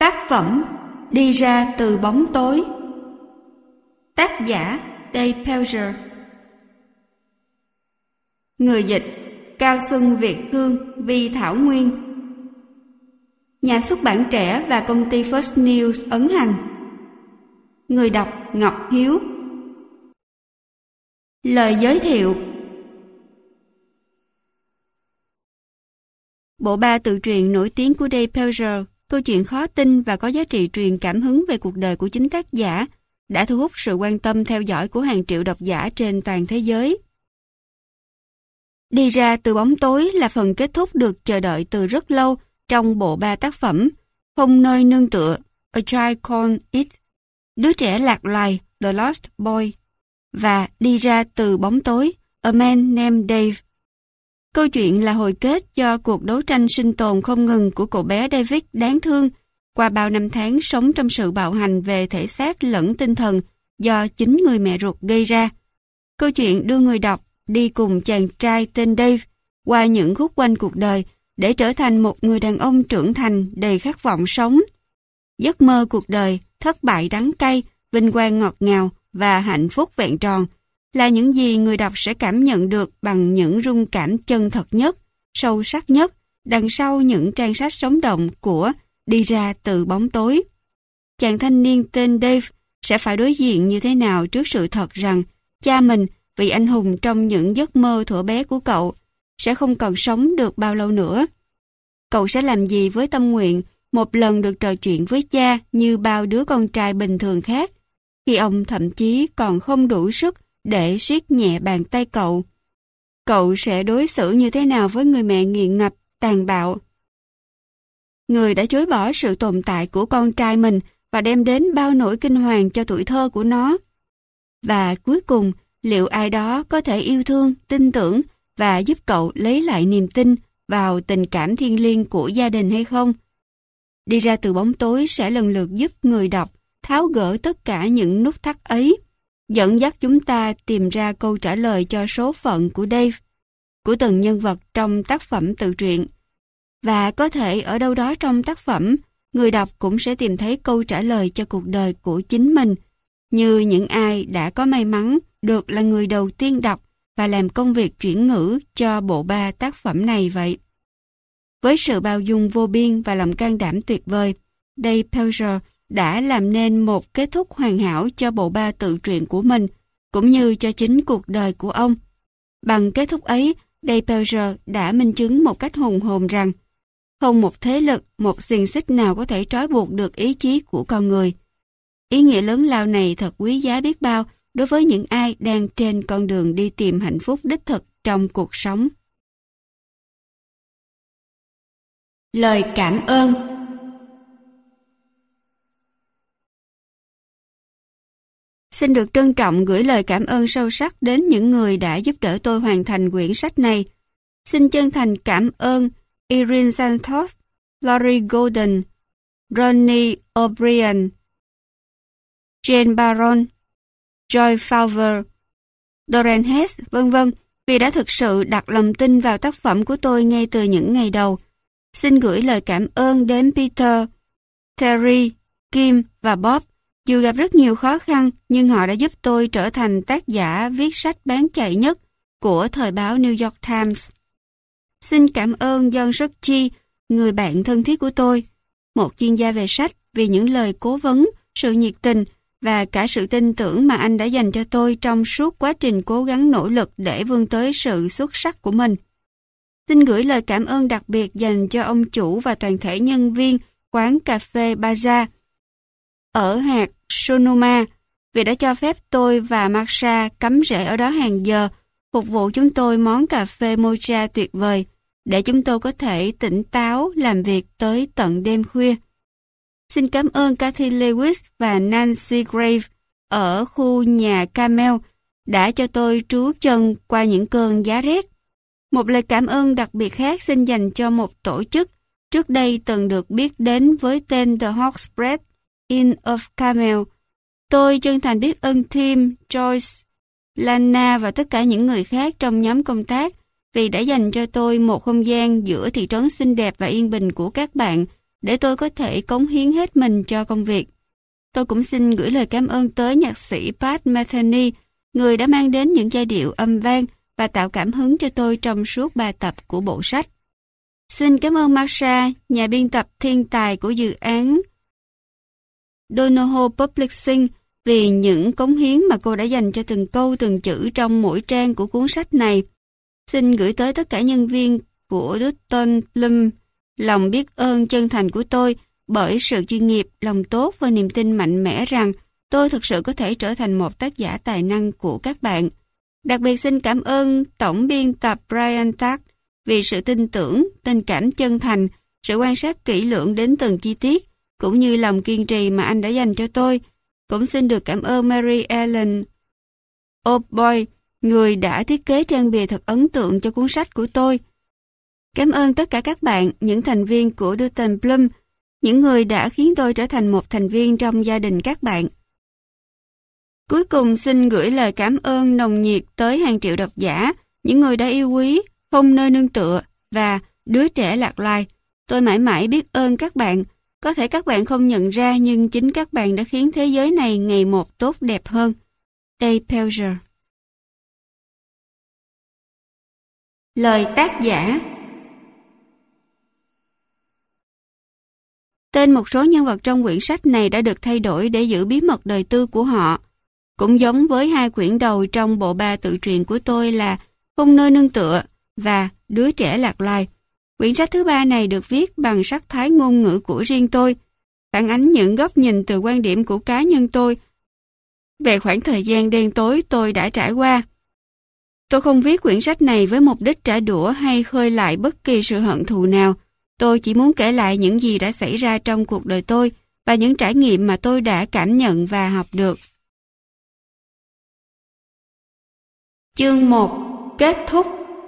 Tác phẩm Đi ra từ bóng tối. Tác giả Dave Pelger. Người dịch Cao Xuân Việt Hương, Vi Thảo Nguyên. Nhà xuất bản trẻ và công ty First News ấn hành. Người đọc Ngọc Hiếu. Lời giới thiệu. Bộ ba tự truyện nổi tiếng của Dave Pelger, câu chuyện khó tin và có giá trị truyền cảm hứng về cuộc đời của chính tác giả, đã thu hút sự quan tâm theo dõi của hàng triệu độc giả trên toàn thế giới. Đi ra từ bóng tối là phần kết thúc được chờ đợi từ rất lâu trong bộ ba tác phẩm Không nơi nương tựa, A Child Called It, Đứa trẻ lạc loài, The Lost Boy, và Đi ra từ bóng tối, A Man Named Dave. Câu chuyện là hồi kết cho cuộc đấu tranh sinh tồn không ngừng của cậu bé David đáng thương qua bao năm tháng sống trong sự bạo hành về thể xác lẫn tinh thần do chính người mẹ ruột gây ra. Câu chuyện đưa người đọc đi cùng chàng trai tên Dave qua những khúc quanh cuộc đời để trở thành một người đàn ông trưởng thành đầy khát vọng sống. Giấc mơ cuộc đời, thất bại đắng cay, vinh quang ngọt ngào và hạnh phúc vẹn tròn là những gì người đọc sẽ cảm nhận được bằng những rung cảm chân thật nhất, sâu sắc nhất đằng sau những trang sách sống động của Đi ra từ bóng tối. Chàng thanh niên tên Dave sẽ phải đối diện như thế nào trước sự thật rằng cha mình, vị anh hùng trong những giấc mơ thuở bé của cậu, sẽ không còn sống được bao lâu nữa. Cậu sẽ làm gì với tâm nguyện một lần được trò chuyện với cha như bao đứa con trai bình thường khác, khi ông thậm chí còn không đủ sức để siết nhẹ bàn tay cậu? Cậu sẽ đối xử như thế nào với người mẹ nghiện ngập, tàn bạo, người đã chối bỏ sự tồn tại của con trai mình và đem đến bao nỗi kinh hoàng cho tuổi thơ của nó? Và cuối cùng, liệu ai đó có thể yêu thương, tin tưởng và giúp cậu lấy lại niềm tin vào tình cảm thiêng liêng của gia đình hay không? Đi ra từ bóng tối sẽ lần lượt giúp người đọc tháo gỡ tất cả những nút thắt ấy, dẫn dắt chúng ta tìm ra câu trả lời cho số phận của Dave, của từng nhân vật trong tác phẩm tự truyện. Và có thể ở đâu đó trong tác phẩm, người đọc cũng sẽ tìm thấy câu trả lời cho cuộc đời của chính mình, như những ai đã có may mắn được là người đầu tiên đọc và làm công việc chuyển ngữ cho bộ ba tác phẩm này vậy. Với sự bao dung vô biên và lòng can đảm tuyệt vời, Dave Pelger đã làm nên một kết thúc hoàn hảo cho bộ ba tự truyện của mình, cũng như cho chính cuộc đời của ông. Bằng kết thúc ấy, Dave Pelger đã minh chứng một cách hùng hồn rằng không một thế lực, một xiềng xích nào có thể trói buộc được ý chí của con người. Ý nghĩa lớn lao này thật quý giá biết bao đối với những ai đang trên con đường đi tìm hạnh phúc đích thực trong cuộc sống. Lời cảm ơn. Xin được trân trọng gửi lời cảm ơn sâu sắc đến những người đã giúp đỡ tôi hoàn thành quyển sách này. Xin chân thành cảm ơn Irene Santos, Lori Golden, Ronnie O'Brien, Jane Baron, Joy Fowler, Doran Hess, v.v. vì đã thực sự đặt lòng tin vào tác phẩm của tôi ngay từ những ngày đầu. Xin gửi lời cảm ơn đến Peter, Terry, Kim và Bob. Dù gặp rất nhiều khó khăn, nhưng họ đã giúp tôi trở thành tác giả viết sách bán chạy nhất của thời báo New York Times. Xin cảm ơn John Rucci, người bạn thân thiết của tôi, một chuyên gia về sách, vì những lời cố vấn, sự nhiệt tình và cả sự tin tưởng mà anh đã dành cho tôi trong suốt quá trình cố gắng nỗ lực để vươn tới sự xuất sắc của mình. Xin gửi lời cảm ơn đặc biệt dành cho ông chủ và toàn thể nhân viên quán cà phê Baza ở hạt Sonoma vì đã cho phép tôi và Marsha cắm rễ ở đó hàng giờ, phục vụ chúng tôi món cà phê mocha tuyệt vời để chúng tôi có thể tỉnh táo làm việc tới tận đêm khuya. Xin cảm ơn Kathy Lewis và Nancy Grave ở khu nhà Camel đã cho tôi trú chân qua những cơn giá rét. Một lời cảm ơn đặc biệt khác xin dành cho một tổ chức trước đây từng được biết đến với tên The Hawks Bread Inn of Camel. Tôi chân thành biết ơn Tim, Joyce, Lana và tất cả những người khác trong nhóm công tác vì đã dành cho tôi một không gian giữa thị trấn xinh đẹp và yên bình của các bạn để tôi có thể cống hiến hết mình cho công việc. Tôi cũng xin gửi lời cảm ơn tới nhạc sĩ Pat Metheny, người đã mang đến những giai điệu âm vang và tạo cảm hứng cho tôi trong suốt 3 tập của bộ sách. Xin cảm ơn Marsha, nhà biên tập thiên tài của dự án Donoho Publishing, vì những cống hiến mà cô đã dành cho từng câu từng chữ trong mỗi trang của cuốn sách này. Xin gửi tới tất cả nhân viên của Dutton Plum lòng biết ơn chân thành của tôi bởi sự chuyên nghiệp, lòng tốt và niềm tin mạnh mẽ rằng tôi thực sự có thể trở thành một tác giả tài năng của các bạn. Đặc biệt xin cảm ơn tổng biên tập Brian Tack vì sự tin tưởng, tình cảm chân thành, sự quan sát kỹ lưỡng đến từng chi tiết, cũng như lòng kiên trì mà anh đã dành cho tôi. Cũng xin được cảm ơn Mary Ellen O'Boy, người đã thiết kế trang bìa thật ấn tượng cho cuốn sách của tôi. Cảm ơn tất cả các bạn, những thành viên của Dutton Plum, những người đã khiến tôi trở thành một thành viên trong gia đình các bạn. Cuối cùng xin gửi lời cảm ơn nồng nhiệt tới hàng triệu độc giả, những người đã yêu quý, Không Nơi Nương Tựa và Đứa Trẻ Lạc Loài. Tôi mãi mãi biết ơn các bạn. Có thể các bạn không nhận ra nhưng chính các bạn đã khiến thế giới này ngày một tốt đẹp hơn. A. Pelger. Lời tác giả. Tên một số nhân vật trong quyển sách này đã được thay đổi để giữ bí mật đời tư của họ. Cũng giống với 2 quyển đầu trong bộ 3 tự truyện của tôi là Không Nơi Nương Tựa và Đứa Trẻ Lạc Loài. Quyển sách thứ 3 này được viết bằng sắc thái ngôn ngữ của riêng tôi, phản ánh những góc nhìn từ quan điểm của cá nhân tôi về khoảng thời gian đen tối tôi đã trải qua. Tôi không viết quyển sách này với mục đích trả đũa hay khơi lại bất kỳ sự hận thù nào. Tôi chỉ muốn kể lại những gì đã xảy ra trong cuộc đời tôi và những trải nghiệm mà tôi đã cảm nhận và học được. Chương 1. Kết thúc.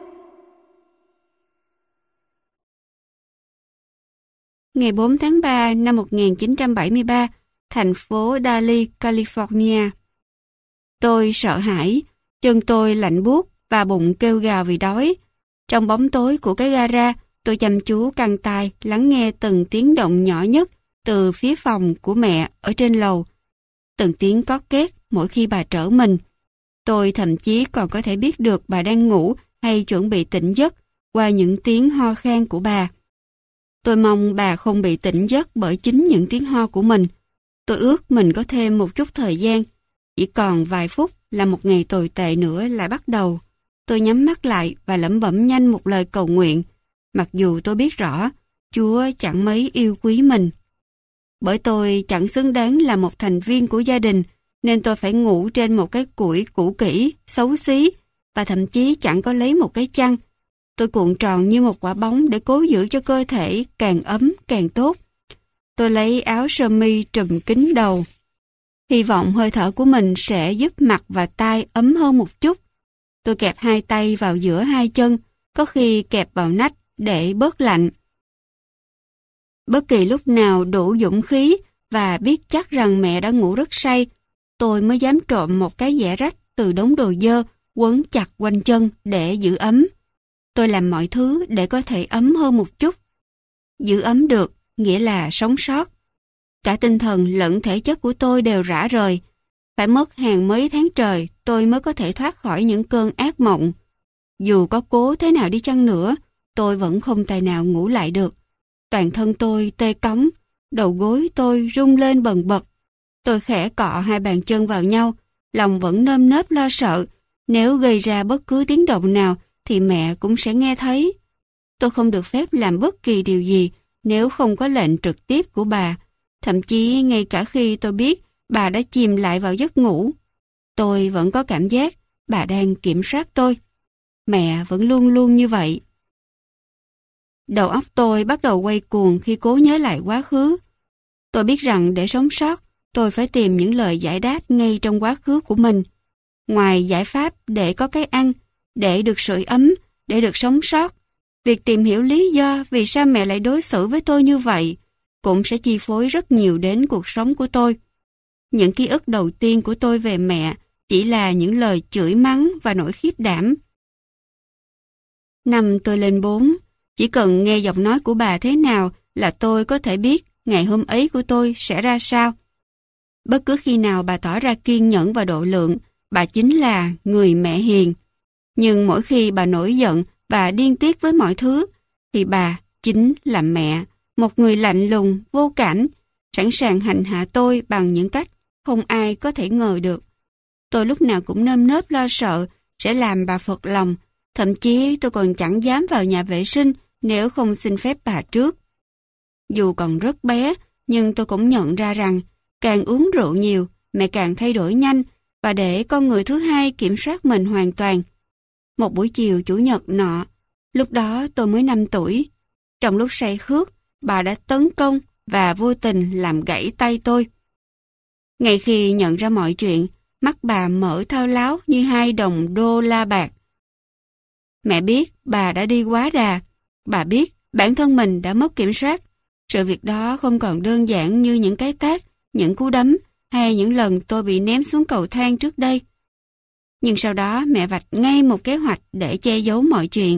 Ngày 4 tháng 3 năm 1973, thành phố Daly, California. Tôi sợ hãi, chân tôi lạnh buốt và bụng kêu gào vì đói. Trong bóng tối của cái gara, tôi chăm chú căng tai lắng nghe từng tiếng động nhỏ nhất từ phía phòng của mẹ ở trên lầu. Từng tiếng cót két mỗi khi bà trở mình. Tôi thậm chí còn có thể biết được bà đang ngủ hay chuẩn bị tỉnh giấc qua những tiếng ho khan của bà. Tôi mong bà không bị tỉnh giấc bởi chính những tiếng ho của mình. Tôi ước mình có thêm một chút thời gian. Chỉ còn vài phút là một ngày tồi tệ nữa lại bắt đầu. Tôi nhắm mắt lại và lẩm bẩm nhanh một lời cầu nguyện. Mặc dù tôi biết rõ, Chúa chẳng mấy yêu quý mình. Bởi tôi chẳng xứng đáng là một thành viên của gia đình, nên tôi phải ngủ trên một cái củi cũ kỹ, xấu xí, và thậm chí chẳng có lấy một cái chăn. Tôi cuộn tròn như một quả bóng để cố giữ cho cơ thể càng ấm càng tốt. Tôi lấy áo sơ mi trùm kín đầu. Hy vọng hơi thở của mình sẽ giúp mặt và tai ấm hơn một chút. Tôi kẹp 2 tay vào giữa 2 chân, có khi kẹp vào nách để bớt lạnh. Bất kỳ lúc nào đủ dũng khí và biết chắc rằng mẹ đã ngủ rất say, tôi mới dám trộm một cái dẻ rách từ đống đồ dơ quấn chặt quanh chân để giữ ấm. Tôi làm mọi thứ để có thể ấm hơn một chút. Giữ ấm được nghĩa là sống sót. Cả tinh thần lẫn thể chất của tôi đều rã rời. Phải mất hàng mấy tháng trời tôi mới có thể thoát khỏi những cơn ác mộng. Dù có cố thế nào đi chăng nữa, tôi vẫn không tài nào ngủ lại được. Toàn thân tôi tê cóng, đầu gối tôi rung lên bần bật. Tôi khẽ cọ 2 bàn chân vào nhau, lòng vẫn nơm nớp lo sợ. Nếu gây ra bất cứ tiếng động nào thì mẹ cũng sẽ nghe thấy. Tôi không được phép làm bất kỳ điều gì nếu không có lệnh trực tiếp của bà. Thậm chí ngay cả khi tôi biết bà đã chìm lại vào giấc ngủ, tôi vẫn có cảm giác bà đang kiểm soát tôi. Mẹ vẫn luôn luôn như vậy. Đầu óc tôi bắt đầu quay cuồng khi cố nhớ lại quá khứ. Tôi biết rằng để sống sót, tôi phải tìm những lời giải đáp ngay trong quá khứ của mình. Ngoài giải pháp để có cái ăn, để được sưởi ấm, để được sống sót, việc tìm hiểu lý do vì sao mẹ lại đối xử với tôi như vậy cũng sẽ chi phối rất nhiều đến cuộc sống của tôi. Những ký ức đầu tiên của tôi về mẹ chỉ là những lời chửi mắng và nỗi khiếp đảm. Năm tôi lên 4, chỉ cần nghe giọng nói của bà thế nào là tôi có thể biết ngày hôm ấy của tôi sẽ ra sao. Bất cứ khi nào bà tỏ ra kiên nhẫn và độ lượng, bà chính là người mẹ hiền. Nhưng mỗi khi bà nổi giận và điên tiết với mọi thứ, thì bà chính là mẹ, một người lạnh lùng, vô cảm, sẵn sàng hành hạ tôi bằng những cách không ai có thể ngờ được. Tôi lúc nào cũng nơm nớp lo sợ sẽ làm bà phật lòng, thậm chí tôi còn chẳng dám vào nhà vệ sinh nếu không xin phép bà trước. Dù còn rất bé, nhưng tôi cũng nhận ra rằng càng uống rượu nhiều, mẹ càng thay đổi nhanh và để con người thứ hai kiểm soát mình hoàn toàn. Một buổi chiều chủ nhật nọ, lúc đó tôi mới 5 tuổi. Trong lúc say khước, bà đã tấn công và vô tình làm gãy tay tôi. Ngay khi nhận ra mọi chuyện, mắt bà mở thao láo như 2 đồng đô la bạc. Mẹ biết bà đã đi quá đà. Bà biết bản thân mình đã mất kiểm soát. Sự việc đó không còn đơn giản như những cái tát, những cú đấm hay những lần tôi bị ném xuống cầu thang trước đây. Nhưng sau đó mẹ vạch ngay một kế hoạch để che giấu mọi chuyện.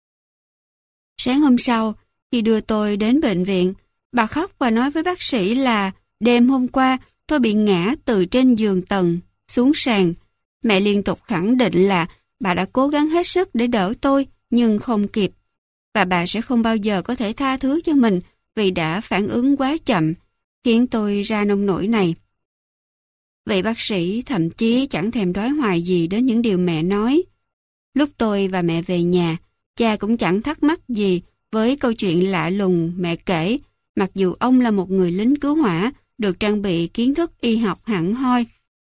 Sáng hôm sau, khi đưa tôi đến bệnh viện, bà khóc và nói với bác sĩ là đêm hôm qua tôi bị ngã từ trên giường tầng xuống sàn. Mẹ liên tục khẳng định là bà đã cố gắng hết sức để đỡ tôi nhưng không kịp. Và bà sẽ không bao giờ có thể tha thứ cho mình vì đã phản ứng quá chậm, khiến tôi ra nông nỗi này. Vậy bác sĩ thậm chí chẳng thèm đoái hoài gì đến những điều mẹ nói. Lúc tôi và mẹ về nhà, cha cũng chẳng thắc mắc gì với câu chuyện lạ lùng mẹ kể, mặc dù ông là một người lính cứu hỏa, được trang bị kiến thức y học hẳn hoi.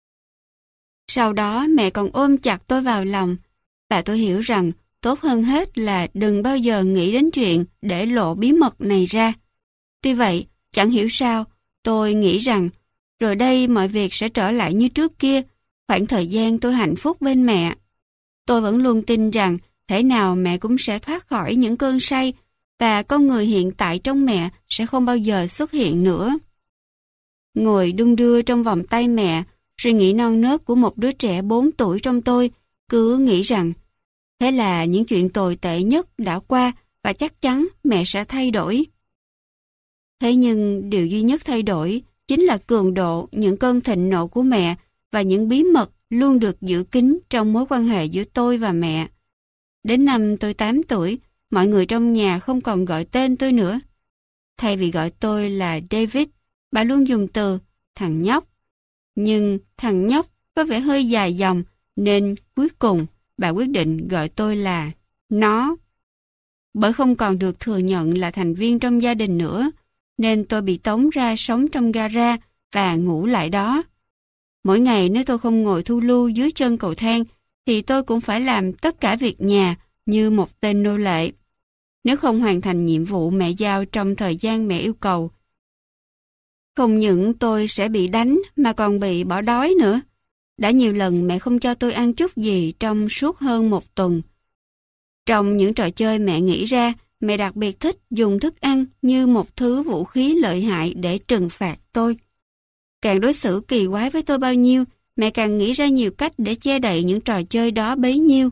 Sau đó mẹ còn ôm chặt tôi vào lòng, và tôi hiểu rằng tốt hơn hết là đừng bao giờ nghĩ đến chuyện để lộ bí mật này ra. Tuy vậy, chẳng hiểu sao, tôi nghĩ rằng rồi đây mọi việc sẽ trở lại như trước kia, khoảng thời gian tôi hạnh phúc bên mẹ. Tôi vẫn luôn tin rằng thể nào mẹ cũng sẽ thoát khỏi những cơn say và con người hiện tại trong mẹ sẽ không bao giờ xuất hiện nữa. Ngồi đung đưa trong vòng tay mẹ, suy nghĩ non nớt của một đứa trẻ 4 tuổi trong tôi cứ nghĩ rằng thế là những chuyện tồi tệ nhất đã qua và chắc chắn mẹ sẽ thay đổi. Thế nhưng điều duy nhất thay đổi chính là cường độ những cơn thịnh nộ của mẹ và những bí mật luôn được giữ kín trong mối quan hệ giữa tôi và mẹ. Đến năm tôi 8 tuổi, mọi người trong nhà không còn gọi tên tôi nữa. Thay vì gọi tôi là David, bà luôn dùng từ thằng nhóc. Nhưng thằng nhóc có vẻ hơi dài dòng, nên cuối cùng bà quyết định gọi tôi là nó. Bởi không còn được thừa nhận là thành viên trong gia đình nữa, nên tôi bị tống ra sống trong gara và ngủ lại đó. Mỗi ngày nếu tôi không ngồi thu lưu dưới chân cầu thang, thì tôi cũng phải làm tất cả việc nhà như một tên nô lệ. Nếu không hoàn thành nhiệm vụ mẹ giao trong thời gian mẹ yêu cầu, không những tôi sẽ bị đánh mà còn bị bỏ đói nữa. Đã nhiều lần mẹ không cho tôi ăn chút gì trong suốt hơn 1 tuần. Trong những trò chơi mẹ nghĩ ra, mẹ đặc biệt thích dùng thức ăn như một thứ vũ khí lợi hại để trừng phạt tôi. Càng đối xử kỳ quái với tôi bao nhiêu, mẹ càng nghĩ ra nhiều cách để che đậy những trò chơi đó bấy nhiêu.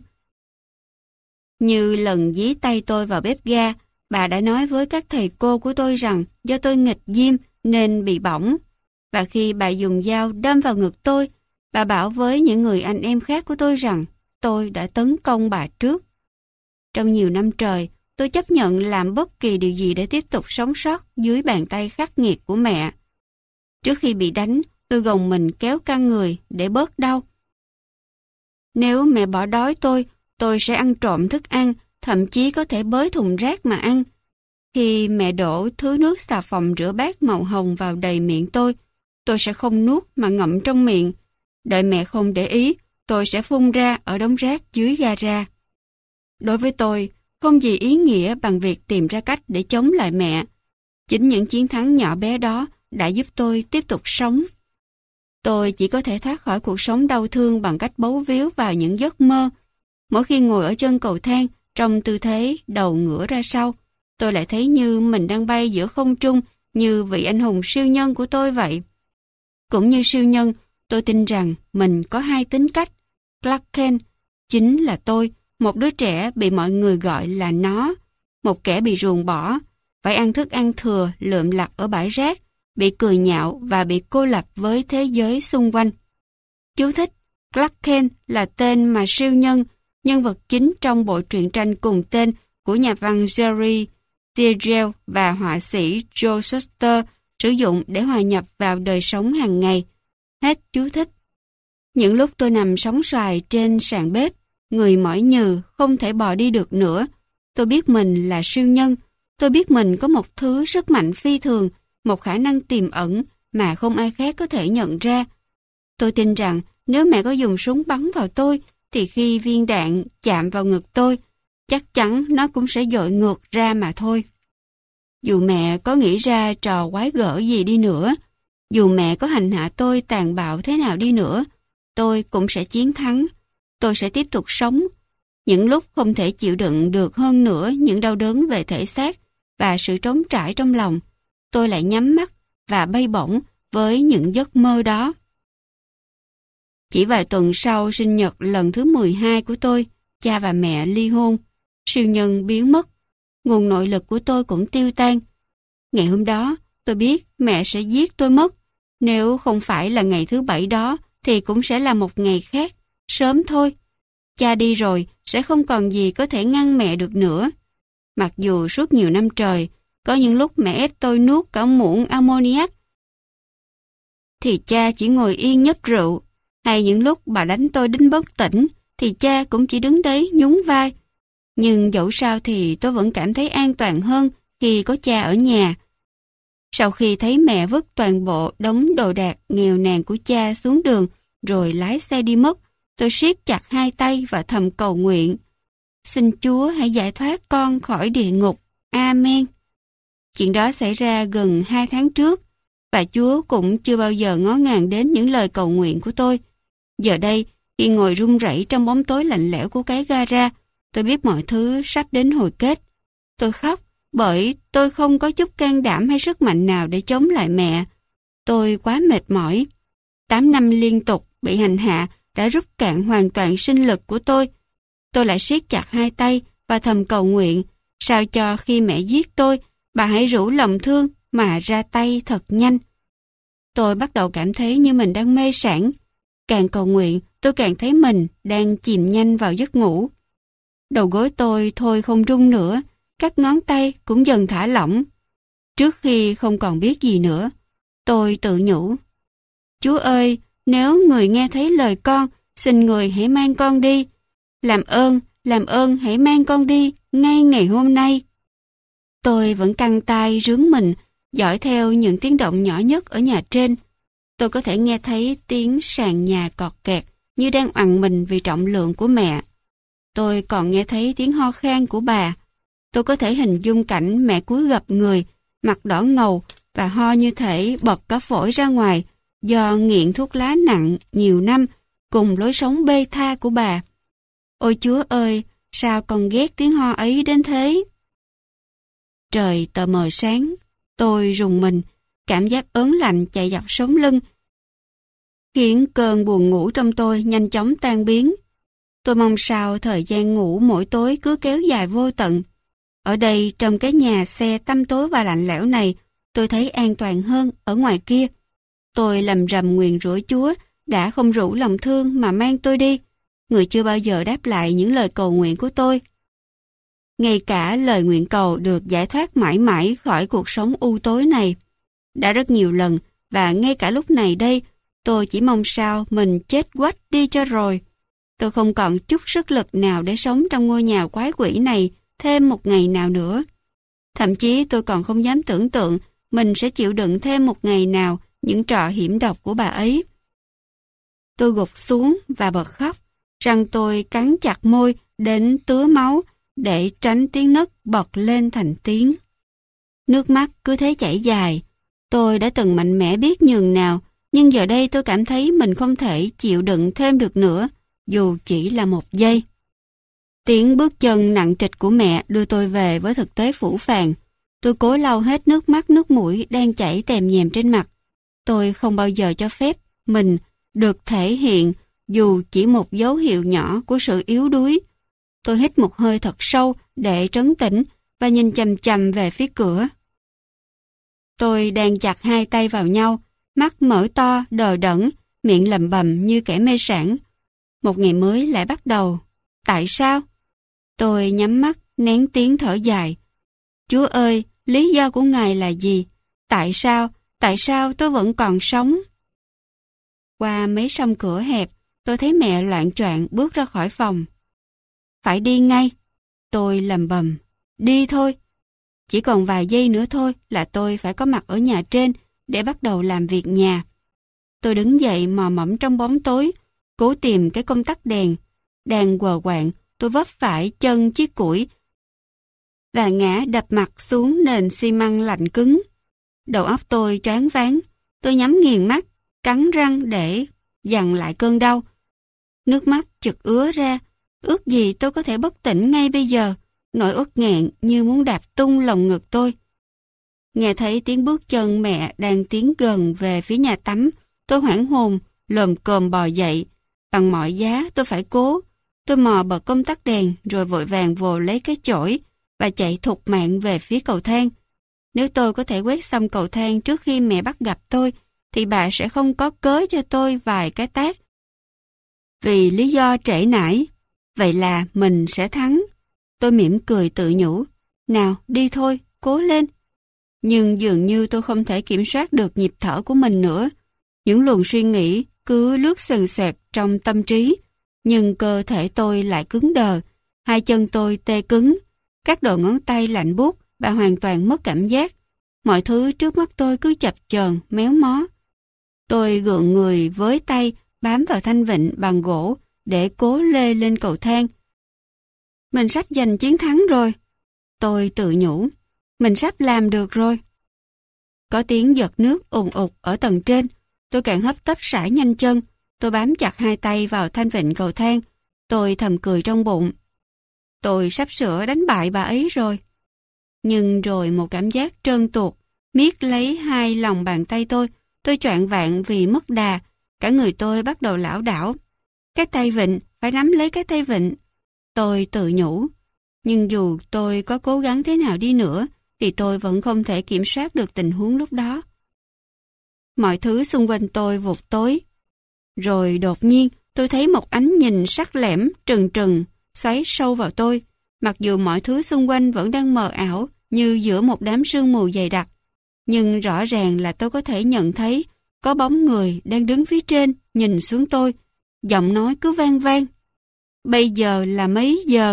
Như lần dí tay tôi vào bếp ga, bà đã nói với các thầy cô của tôi rằng do tôi nghịch diêm nên bị bỏng. Và khi bà dùng dao đâm vào ngực tôi, bà bảo với những người anh em khác của tôi rằng tôi đã tấn công bà trước. Trong nhiều năm trời, tôi chấp nhận làm bất kỳ điều gì để tiếp tục sống sót dưới bàn tay khắc nghiệt của mẹ. Trước khi bị đánh, tôi gồng mình kéo căng người để bớt đau. Nếu mẹ bỏ đói tôi sẽ ăn trộm thức ăn, thậm chí có thể bới thùng rác mà ăn. Khi mẹ đổ thứ nước xà phòng rửa bát màu hồng vào đầy miệng tôi sẽ không nuốt mà ngậm trong miệng. Đợi mẹ không để ý, tôi sẽ phun ra ở đống rác dưới gara. Đối với tôi, không gì ý nghĩa bằng việc tìm ra cách để chống lại mẹ. Chính những chiến thắng nhỏ bé đó đã giúp tôi tiếp tục sống. Tôi chỉ có thể thoát khỏi cuộc sống đau thương bằng cách bấu víu vào những giấc mơ. Mỗi khi ngồi ở chân cầu thang, trong tư thế đầu ngửa ra sau, tôi lại thấy như mình đang bay giữa không trung như vị anh hùng siêu nhân của tôi vậy. Cũng như siêu nhân, tôi tin rằng mình có 2 tính cách. Clark Kent chính là tôi, một đứa trẻ bị mọi người gọi là nó, một kẻ bị ruồng bỏ, phải ăn thức ăn thừa lượm lặt ở bãi rác, bị cười nhạo và bị cô lập với thế giới xung quanh. Chú thích: Clark Kent là tên mà siêu nhân, nhân vật chính trong bộ truyện tranh cùng tên của nhà văn Jerry Siegel và họa sĩ Joe Shuster sử dụng để hòa nhập vào đời sống hàng ngày. Hết chú thích. Những lúc tôi nằm sóng xoài trên sàn bếp, người mỏi nhừ, không thể bò đi được nữa, tôi biết mình là siêu nhân. Tôi biết mình có một thứ sức mạnh phi thường, một khả năng tiềm ẩn mà không ai khác có thể nhận ra. Tôi tin rằng nếu mẹ có dùng súng bắn vào tôi, thì khi viên đạn chạm vào ngực tôi, chắc chắn nó cũng sẽ dội ngược ra mà thôi. Dù mẹ có nghĩ ra trò quái gở gì đi nữa, dù mẹ có hành hạ tôi tàn bạo thế nào đi nữa, tôi cũng sẽ chiến thắng. Tôi sẽ tiếp tục sống. Những lúc không thể chịu đựng được hơn nữa những đau đớn về thể xác và sự trống trải trong lòng, tôi lại nhắm mắt và bay bổng với những giấc mơ đó. Chỉ vài tuần sau sinh nhật lần thứ 12 của tôi, cha và mẹ ly hôn. Siêu nhân biến mất. Nguồn nội lực của tôi cũng tiêu tan. Ngày hôm đó, tôi biết mẹ sẽ giết tôi mất. Nếu không phải là ngày thứ 7 đó, thì cũng sẽ là một ngày khác, sớm thôi. Cha đi rồi, sẽ không còn gì có thể ngăn mẹ được nữa. Mặc dù suốt nhiều năm trời, có những lúc mẹ ép tôi nuốt cả muỗng ammoniac, thì cha chỉ ngồi yên nhấp rượu. Hay những lúc bà đánh tôi đến bất tỉnh, thì cha cũng chỉ đứng đấy nhún vai. Nhưng dẫu sao thì tôi vẫn cảm thấy an toàn hơn khi có cha ở nhà. Sau khi thấy mẹ vứt toàn bộ đống đồ đạc nghèo nàn của cha xuống đường rồi lái xe đi mất, tôi siết chặt hai tay và thầm cầu nguyện: xin Chúa hãy giải thoát con khỏi địa ngục. Amen. Chuyện đó xảy ra gần 2 tháng trước, và Chúa cũng chưa bao giờ ngó ngàng đến những lời cầu nguyện của tôi. Giờ đây, khi ngồi run rẩy trong bóng tối lạnh lẽo của cái gara, tôi biết mọi thứ sắp đến hồi kết. Tôi khóc bởi tôi không có chút can đảm hay sức mạnh nào để chống lại mẹ. Tôi quá mệt mỏi. 8 năm liên tục bị hành hạ đã rút cạn hoàn toàn sinh lực của tôi. Tôi lại siết chặt hai tay và thầm cầu nguyện sao cho khi mẹ giết tôi, bà hãy rủ lòng thương mà ra tay thật nhanh. Tôi bắt đầu cảm thấy như mình đang mê sảng. Càng cầu nguyện, tôi càng thấy mình đang chìm nhanh vào giấc ngủ. Đầu gối tôi thôi không rung nữa, các ngón tay cũng dần thả lỏng. Trước khi không còn biết gì nữa, tôi tự nhủ: Chúa ơi, nếu người nghe thấy lời con, xin người hãy mang con đi. Làm ơn hãy mang con đi ngay ngày hôm nay. Tôi vẫn căng tay rướn mình, dõi theo những tiếng động nhỏ nhất ở nhà trên. Tôi có thể nghe thấy tiếng sàn nhà cọt kẹt như đang oằn mình vì trọng lượng của mẹ. Tôi còn nghe thấy tiếng ho khan của bà. Tôi có thể hình dung cảnh mẹ cúi gập người, mặt đỏ ngầu và ho như thể bật cả phổi ra ngoài do nghiện thuốc lá nặng nhiều năm cùng lối sống bê tha của bà. Ôi Chúa ơi, sao con ghét tiếng ho ấy đến thế? Trời tờ mờ sáng, tôi rùng mình, cảm giác ớn lạnh chạy dọc sống lưng, khiến cơn buồn ngủ trong tôi nhanh chóng tan biến. Tôi mong sao thời gian ngủ mỗi tối cứ kéo dài vô tận. Ở đây, trong cái nhà xe tăm tối và lạnh lẽo này, tôi thấy an toàn hơn ở ngoài kia. Tôi lầm rầm nguyền rủa Chúa đã không rủ lòng thương mà mang tôi đi. Người chưa bao giờ đáp lại những lời cầu nguyện của tôi. Ngay cả lời nguyện cầu được giải thoát mãi mãi khỏi cuộc sống u tối này. Đã rất nhiều lần, và ngay cả lúc này đây, tôi chỉ mong sao mình chết quách đi cho rồi. Tôi không còn chút sức lực nào để sống trong ngôi nhà quái quỷ này thêm một ngày nào nữa. Thậm chí tôi còn không dám tưởng tượng mình sẽ chịu đựng thêm một ngày nào những trò hiểm độc của bà ấy. Tôi gục xuống và bật khóc, răng tôi cắn chặt môi đến tứa máu để tránh tiếng nấc bật lên thành tiếng. Nước mắt cứ thế chảy dài. Tôi đã từng mạnh mẽ biết nhường nào, nhưng giờ đây tôi cảm thấy mình không thể chịu đựng thêm được nữa, dù chỉ là một giây. Tiếng bước chân nặng trịch của mẹ đưa tôi về với thực tế phũ phàng. Tôi cố lau hết nước mắt nước mũi đang chảy tèm nhèm trên mặt. Tôi không bao giờ cho phép mình được thể hiện dù chỉ một dấu hiệu nhỏ của sự yếu đuối. Tôi hít một hơi thật sâu để trấn tĩnh và nhìn chằm chằm về phía cửa. Tôi đang chặt hai tay vào nhau, mắt mở to, đờ đẫn, miệng lẩm bẩm như kẻ mê sảng. Một ngày mới lại bắt đầu. Tại sao? Tôi nhắm mắt, nén tiếng thở dài. Chúa ơi, lý do của Ngài là gì? Tại sao? Tại sao tôi vẫn còn sống? Qua mấy song cửa hẹp, tôi thấy mẹ loạng choạng bước ra khỏi phòng. Phải đi ngay. Tôi lầm bầm. Đi thôi. Chỉ còn vài giây nữa thôi là tôi phải có mặt ở nhà trên để bắt đầu làm việc nhà. Tôi đứng dậy mò mẫm trong bóng tối, cố tìm cái công tắc đèn. Đang quờ quạng, tôi vấp phải chân chiếc củi và ngã đập mặt xuống nền xi măng lạnh cứng. Đầu óc tôi choáng váng, tôi nhắm nghiền mắt, cắn răng để dằn lại cơn đau. Nước mắt chực ứa ra, ước gì tôi có thể bất tỉnh ngay bây giờ, nỗi uất nghẹn như muốn đạp tung lồng ngực tôi. Nghe thấy tiếng bước chân mẹ đang tiến gần về phía nhà tắm, tôi hoảng hồn, lồm cồm bò dậy. Bằng mọi giá tôi phải cố. Tôi mò bật công tắc đèn rồi vội vàng vồ lấy cái chổi và chạy thục mạng về phía cầu thang. Nếu tôi có thể quét xong cầu thang trước khi mẹ bắt gặp tôi, thì bà sẽ không có cớ cho tôi vài cái tát. Vì lý do trễ nải, vậy là mình sẽ thắng. Tôi mỉm cười tự nhủ, nào đi thôi, cố lên. Nhưng dường như tôi không thể kiểm soát được nhịp thở của mình nữa. Những luồng suy nghĩ cứ lướt xoèn xoẹt trong tâm trí, nhưng cơ thể tôi lại cứng đờ, hai chân tôi tê cứng, các đầu ngón tay lạnh buốt và hoàn toàn mất cảm giác. Mọi thứ trước mắt tôi cứ chập chờn, méo mó. Tôi gượng người với tay bám vào thanh vịn bằng gỗ để cố lê lên cầu thang. Mình sắp giành chiến thắng rồi. Tôi tự nhủ, mình sắp làm được rồi. Có tiếng giọt nước ùn ụt ở tầng trên. Tôi càng hấp tấp sải nhanh chân. Tôi bám chặt hai tay vào thanh vịn cầu thang. Tôi thầm cười trong bụng. Tôi sắp sửa đánh bại bà ấy rồi. Nhưng rồi một cảm giác trơn tuột miết lấy hai lòng bàn tay tôi. Tôi choạng vạng vì mất đà. Cả người tôi bắt đầu lảo đảo. Cái tay vịn, phải nắm lấy cái tay vịn. Tôi tự nhủ. Nhưng dù tôi có cố gắng thế nào đi nữa, thì tôi vẫn không thể kiểm soát được tình huống lúc đó. Mọi thứ xung quanh tôi vụt tối. Rồi đột nhiên, tôi thấy một ánh nhìn sắc lẻm, trừng trừng, xoáy sâu vào tôi. Mặc dù mọi thứ xung quanh vẫn đang mờ ảo, như giữa một đám sương mù dày đặc. Nhưng rõ ràng là tôi có thể nhận thấy có bóng người đang đứng phía trên, nhìn xuống tôi. Giọng nói cứ vang vang. Bây giờ là mấy giờ?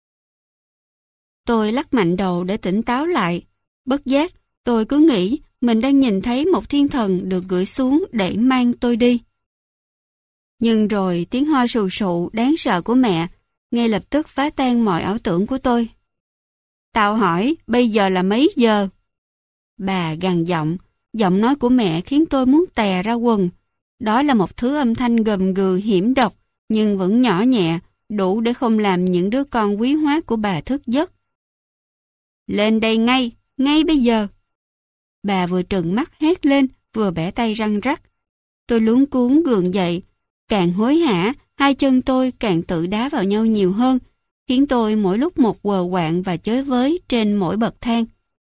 Tôi lắc mạnh đầu để tỉnh táo lại. Bất giác, tôi cứ nghĩ mình đang nhìn thấy một thiên thần được gửi xuống để mang tôi đi. Nhưng rồi tiếng ho sù sụ đáng sợ của mẹ ngay lập tức phá tan mọi ảo tưởng của tôi. Tao hỏi, bây giờ là mấy giờ? Bà gằn giọng, giọng nói của mẹ khiến tôi muốn tè ra quần. Đó là một thứ âm thanh gầm gừ hiểm độc, nhưng vẫn nhỏ nhẹ, đủ để không làm những đứa con quý hóa của bà thức giấc. Lên đây ngay, ngay bây giờ. Bà vừa trừng mắt hét lên, vừa bẻ tay răng rắc. Tôi luống cuống gượng dậy, càng hối hả, hai chân tôi càng tự đá vào nhau nhiều hơn, khiến tôi mỗi lúc một quờ quạng và chới với trên mỗi bậc thang.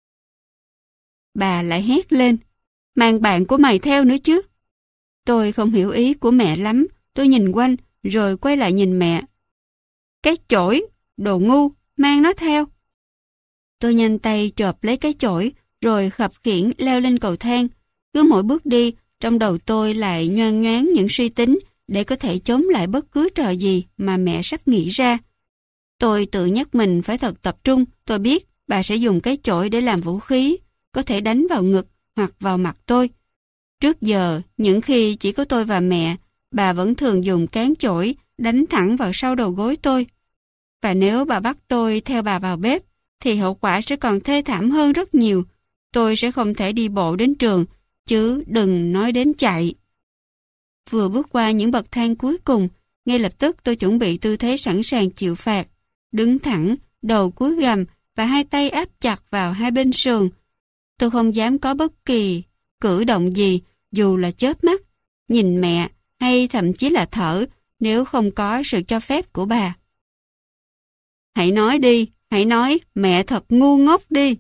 Bà lại hét lên, mang bạn của mày theo nữa chứ. Tôi không hiểu ý của mẹ lắm, tôi nhìn quanh, rồi quay lại nhìn mẹ. Cái chổi, đồ ngu, mang nó theo. Tôi nhanh tay chộp lấy cái chổi, rồi khập khiễng leo lên cầu thang. Cứ mỗi bước đi, trong đầu tôi lại nhoang nhoáng những suy tính để có thể chống lại bất cứ trò gì mà mẹ sắp nghĩ ra. Tôi tự nhắc mình phải thật tập trung. Tôi biết bà sẽ dùng cái chổi để làm vũ khí, có thể đánh vào ngực hoặc vào mặt tôi. Trước giờ, những khi chỉ có tôi và mẹ, bà vẫn thường dùng cán chổi đánh thẳng vào sau đầu gối tôi. Và nếu bà bắt tôi theo bà vào bếp, thì hậu quả sẽ còn thê thảm hơn rất nhiều. Tôi sẽ không thể đi bộ đến trường, chứ đừng nói đến chạy. Vừa bước qua những bậc thang cuối cùng, ngay lập tức tôi chuẩn bị tư thế sẵn sàng chịu phạt. Đứng thẳng, đầu cúi gằm và hai tay áp chặt vào hai bên sườn. Tôi không dám có bất kỳ cử động gì, dù là chớp mắt, nhìn mẹ hay thậm chí là thở, nếu không có sự cho phép của bà. Hãy nói đi, Hãy nói mẹ thật ngu ngốc đi.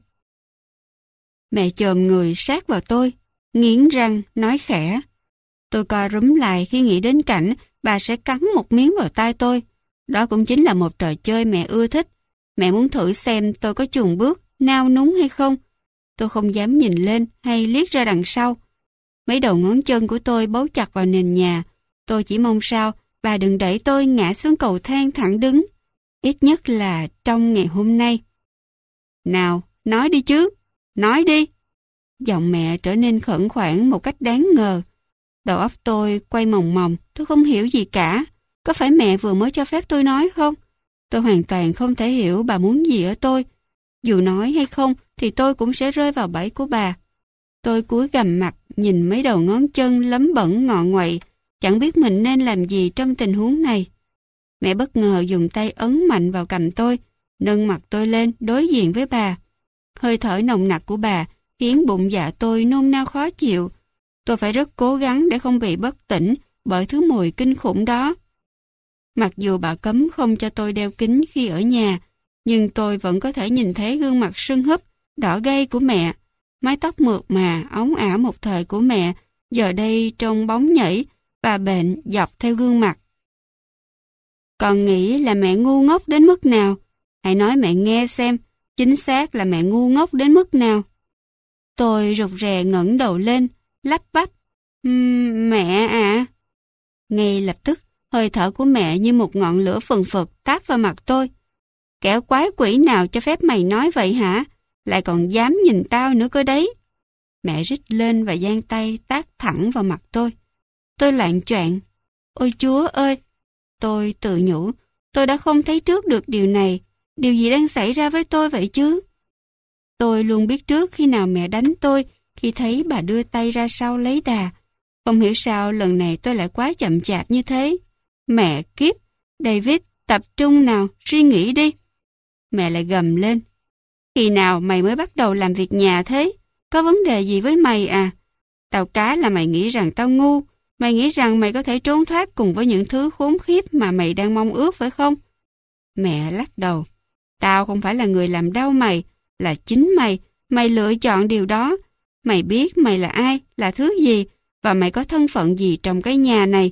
Mẹ chồm người sát vào tôi, nghiến răng, nói khẽ. Tôi co rúm lại khi nghĩ đến cảnh bà sẽ cắn một miếng vào tai tôi. Đó cũng chính là một trò chơi mẹ ưa thích. Mẹ muốn thử xem tôi có chùn bước, nao núng hay không. Tôi không dám nhìn lên hay liếc ra đằng sau. Mấy đầu ngón chân của tôi bấu chặt vào nền nhà. Tôi chỉ mong sao bà đừng đẩy tôi ngã xuống cầu thang thẳng đứng. Ít nhất là trong ngày hôm nay. Nào, nói đi chứ. Nói đi. Giọng mẹ trở nên khẩn khoản một cách đáng ngờ. Đầu óc tôi quay mòng mòng. Tôi không hiểu gì cả. Có phải mẹ vừa mới cho phép tôi nói không? Tôi hoàn toàn không thể hiểu bà muốn gì ở tôi. Dù nói hay không thì tôi cũng sẽ rơi vào bẫy của bà. Tôi cúi gằm mặt nhìn mấy đầu ngón chân lấm bẩn ngọ nguậy, chẳng biết mình nên làm gì trong tình huống này. Mẹ bất ngờ dùng tay ấn mạnh vào cằm tôi, nâng mặt tôi lên đối diện với bà. Hơi thở nồng nặc của bà khiến bụng dạ tôi nôn nao khó chịu. Tôi phải rất cố gắng để không bị bất tỉnh bởi thứ mùi kinh khủng đó. Mặc dù bà cấm không cho tôi đeo kính khi ở nhà, nhưng tôi vẫn có thể nhìn thấy gương mặt sưng húp, đỏ gay của mẹ. Mái tóc mượt mà, óng ả một thời của mẹ, giờ đây trông bóng nhảy và bệnh dọc theo gương mặt. Còn nghĩ là mẹ ngu ngốc đến mức nào? Hãy nói mẹ nghe xem, chính xác là mẹ ngu ngốc đến mức nào? Tôi rụt rè ngẩng đầu lên, lắp bắp. Mẹ à. Ngay lập tức, hơi thở của mẹ như một ngọn lửa phừng phực táp vào mặt tôi. Kẻo quái quỷ nào cho phép mày nói vậy hả? Lại còn dám nhìn tao nữa cơ đấy. Mẹ rít lên và giang tay tát thẳng vào mặt tôi. Tôi loạng choạng. Ôi Chúa ơi! Tôi tự nhủ, tôi đã không thấy trước được điều này. Điều gì đang xảy ra với tôi vậy chứ? Tôi luôn biết trước khi nào mẹ đánh tôi khi thấy bà đưa tay ra sau lấy đà. Không hiểu sao lần này tôi lại quá chậm chạp như thế. Mẹ kiếp! David, tập trung nào, suy nghĩ đi. Mẹ lại gầm lên. Khi nào mày mới bắt đầu làm việc nhà thế? Có vấn đề gì với mày à? Tao cá là mày nghĩ rằng tao ngu. Mày nghĩ rằng mày có thể trốn thoát cùng với những thứ khốn khiếp mà mày đang mong ước phải không? Mẹ lắc đầu. Tao không phải là người làm đau mày. Là chính mày. Mày lựa chọn điều đó. Mày biết mày là ai, là thứ gì và mày có thân phận gì trong cái nhà này.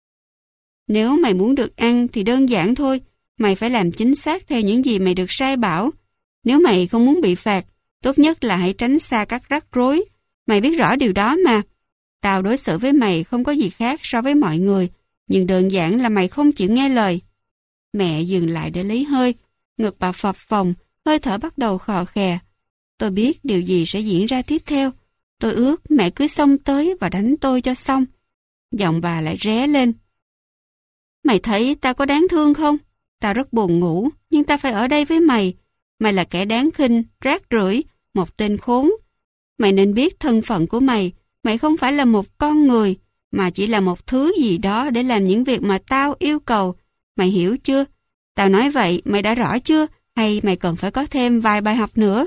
Nếu mày muốn được ăn thì đơn giản thôi. Mày phải làm chính xác theo những gì mày được sai bảo. Nếu mày không muốn bị phạt, tốt nhất là hãy tránh xa các rắc rối. Mày biết rõ điều đó mà. Tao đối xử với mày không có gì khác so với mọi người, nhưng đơn giản là mày không chịu nghe lời. Mẹ dừng lại để lấy hơi, ngực bà phập phồng, hơi thở bắt đầu khò khè. Tôi biết điều gì sẽ diễn ra tiếp theo. Tôi ước mẹ cứ xông tới và đánh tôi cho xong. Giọng bà lại ré lên. Mày thấy tao có đáng thương không? Tao rất buồn ngủ, nhưng tao phải ở đây với mày. Mày là kẻ đáng khinh, rác rưởi, một tên khốn. Mày nên biết thân phận của mày. Mày không phải là một con người, mà chỉ là một thứ gì đó để làm những việc mà tao yêu cầu. Mày hiểu chưa? Tao nói vậy, mày đã rõ chưa? Hay mày cần phải có thêm vài bài học nữa?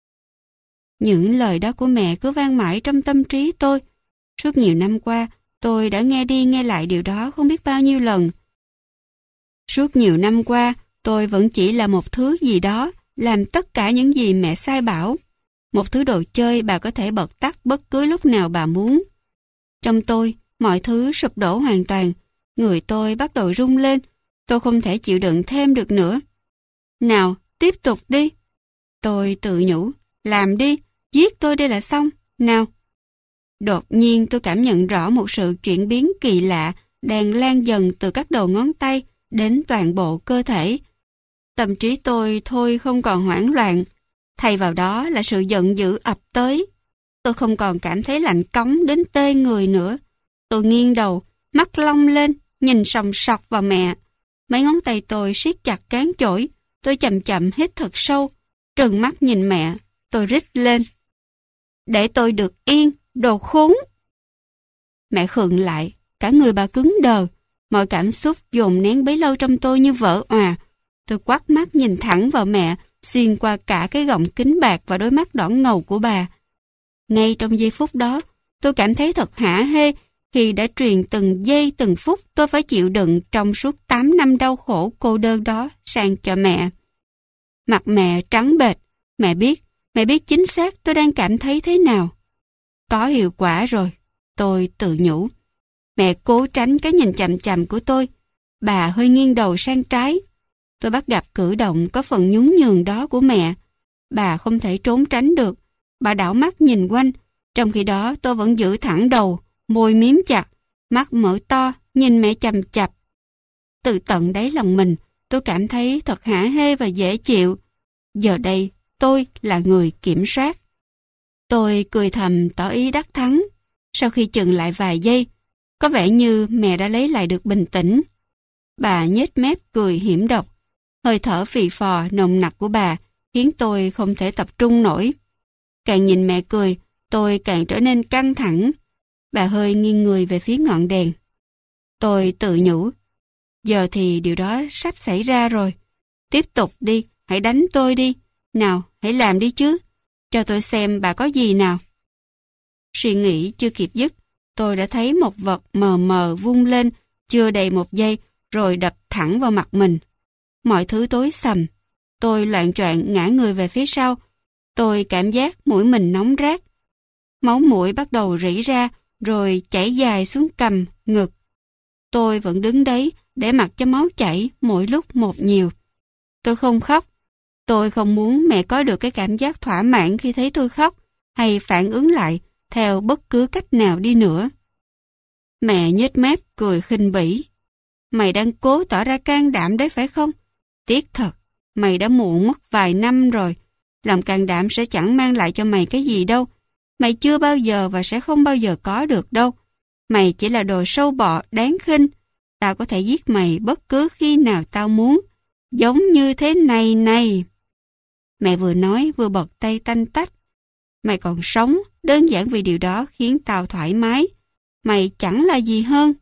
Những lời đó của mẹ cứ vang mãi trong tâm trí tôi. Suốt nhiều năm qua, tôi đã nghe đi nghe lại điều đó không biết bao nhiêu lần. Suốt nhiều năm qua, tôi vẫn chỉ là một thứ gì đó, làm tất cả những gì mẹ sai bảo. Một thứ đồ chơi bà có thể bật tắt bất cứ lúc nào bà muốn. Trong tôi, mọi thứ sụp đổ hoàn toàn. Người tôi bắt đầu rung lên. Tôi không thể chịu đựng thêm được nữa. Nào, tiếp tục đi. Tôi tự nhủ. Làm đi, giết tôi đây là xong. Nào. Đột nhiên tôi cảm nhận rõ một sự chuyển biến kỳ lạ đang lan dần từ các đầu ngón tay đến toàn bộ cơ thể. Tâm trí tôi thôi không còn hoảng loạn. Thay vào đó là sự giận dữ ập tới. Tôi không còn cảm thấy lạnh cóng đến tê người nữa. Tôi nghiêng đầu, mắt long lên, nhìn sòng sọc vào mẹ. Mấy ngón tay tôi siết chặt cán chổi. Tôi chậm chậm hít thật sâu, trừng mắt nhìn mẹ. Tôi rít lên. Để tôi được yên, đồ khốn. Mẹ khựng lại, cả người bà cứng đờ. Mọi cảm xúc dồn nén bấy lâu trong tôi như vỡ òa. Tôi quắt mắt nhìn thẳng vào mẹ, xuyên qua cả cái gọng kính bạc và đôi mắt đỏ ngầu của bà. Ngay trong giây phút đó, tôi cảm thấy thật hả hê khi đã truyền từng giây từng phút tôi phải chịu đựng trong suốt 8 năm đau khổ cô đơn đó sang cho mẹ. Mặt mẹ trắng bệch. Mẹ biết chính xác tôi đang cảm thấy thế nào. Có hiệu quả rồi, tôi tự nhủ. Mẹ cố tránh cái nhìn chằm chằm của tôi. Bà hơi nghiêng đầu sang trái. Tôi bắt gặp cử động có phần nhún nhường đó của mẹ. Bà không thể trốn tránh được. Bà đảo mắt nhìn quanh. Trong khi đó tôi vẫn giữ thẳng đầu, môi miếm chặt, mắt mở to, nhìn mẹ chằm chằm. Từ tận đáy lòng mình, tôi cảm thấy thật hả hê và dễ chịu. Giờ đây, tôi là người kiểm soát. Tôi cười thầm tỏ ý đắc thắng. Sau khi chừng lại vài giây, có vẻ như mẹ đã lấy lại được bình tĩnh. Bà nhếch mép cười hiểm độc. Hơi thở phì phò nồng nặc của bà khiến tôi không thể tập trung nổi. Càng nhìn mẹ cười, tôi càng trở nên căng thẳng. Bà hơi nghiêng người về phía ngọn đèn. Tôi tự nhủ, giờ thì điều đó sắp xảy ra rồi. Tiếp tục đi, hãy đánh tôi đi. Nào, hãy làm đi chứ. Cho tôi xem bà có gì nào. Suy nghĩ chưa kịp dứt, tôi đã thấy một vật mờ mờ vung lên chưa đầy một giây rồi đập thẳng vào mặt mình. Mọi thứ tối sầm. Tôi loạng choạng ngã người về phía sau. Tôi cảm giác mũi mình nóng rát. Máu mũi bắt đầu rỉ ra rồi chảy dài xuống cằm, ngực. Tôi vẫn đứng đấy để mặc cho máu chảy mỗi lúc một nhiều. Tôi không khóc. Tôi không muốn mẹ có được cái cảm giác thỏa mãn khi thấy tôi khóc hay phản ứng lại theo bất cứ cách nào đi nữa. Mẹ nhếch mép cười khinh bỉ. Mày đang cố tỏ ra can đảm đấy phải không? Tiếc thật, mày đã muộn mất vài năm rồi. Lòng can đảm sẽ chẳng mang lại cho mày cái gì đâu. Mày chưa bao giờ và sẽ không bao giờ có được đâu. Mày chỉ là đồ sâu bọ đáng khinh. Tao có thể giết mày bất cứ khi nào tao muốn. Giống như thế này này. Mẹ vừa nói vừa bật tay tanh tách. Mày còn sống, đơn giản vì điều đó khiến tao thoải mái. Mày chẳng là gì hơn.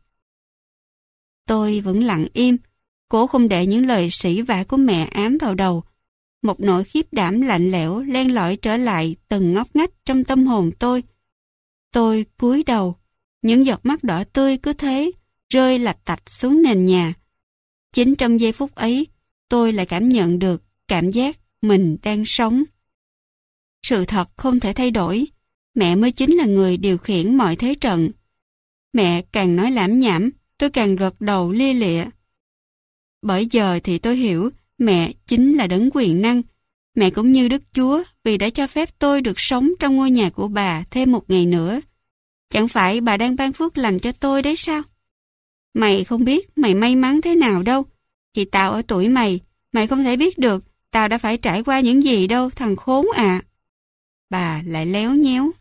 Tôi vẫn lặng im, cố không để những lời sỉ vả của mẹ ám vào đầu. Một nỗi khiếp đảm lạnh lẽo len lỏi trở lại từng ngóc ngách trong tâm hồn tôi. Tôi cúi đầu, những giọt mắt đỏ tươi cứ thế rơi lạch tạch xuống nền nhà. Chính trong giây phút ấy, tôi lại cảm nhận được cảm giác mình đang sống. Sự thật không thể thay đổi, mẹ mới chính là người điều khiển mọi thế trận. Mẹ càng nói lảm nhảm, tôi càng gật đầu lia lịa. Bởi giờ thì tôi hiểu mẹ chính là đấng quyền năng. Mẹ cũng như Đức Chúa vì đã cho phép tôi được sống trong ngôi nhà của bà thêm một ngày nữa. Chẳng phải bà đang ban phước lành cho tôi đấy sao? Mày không biết mày may mắn thế nào đâu. Khi tao ở tuổi mày không thể biết được tao đã phải trải qua những gì đâu thằng khốn ạ. Bà lại léo nhéo.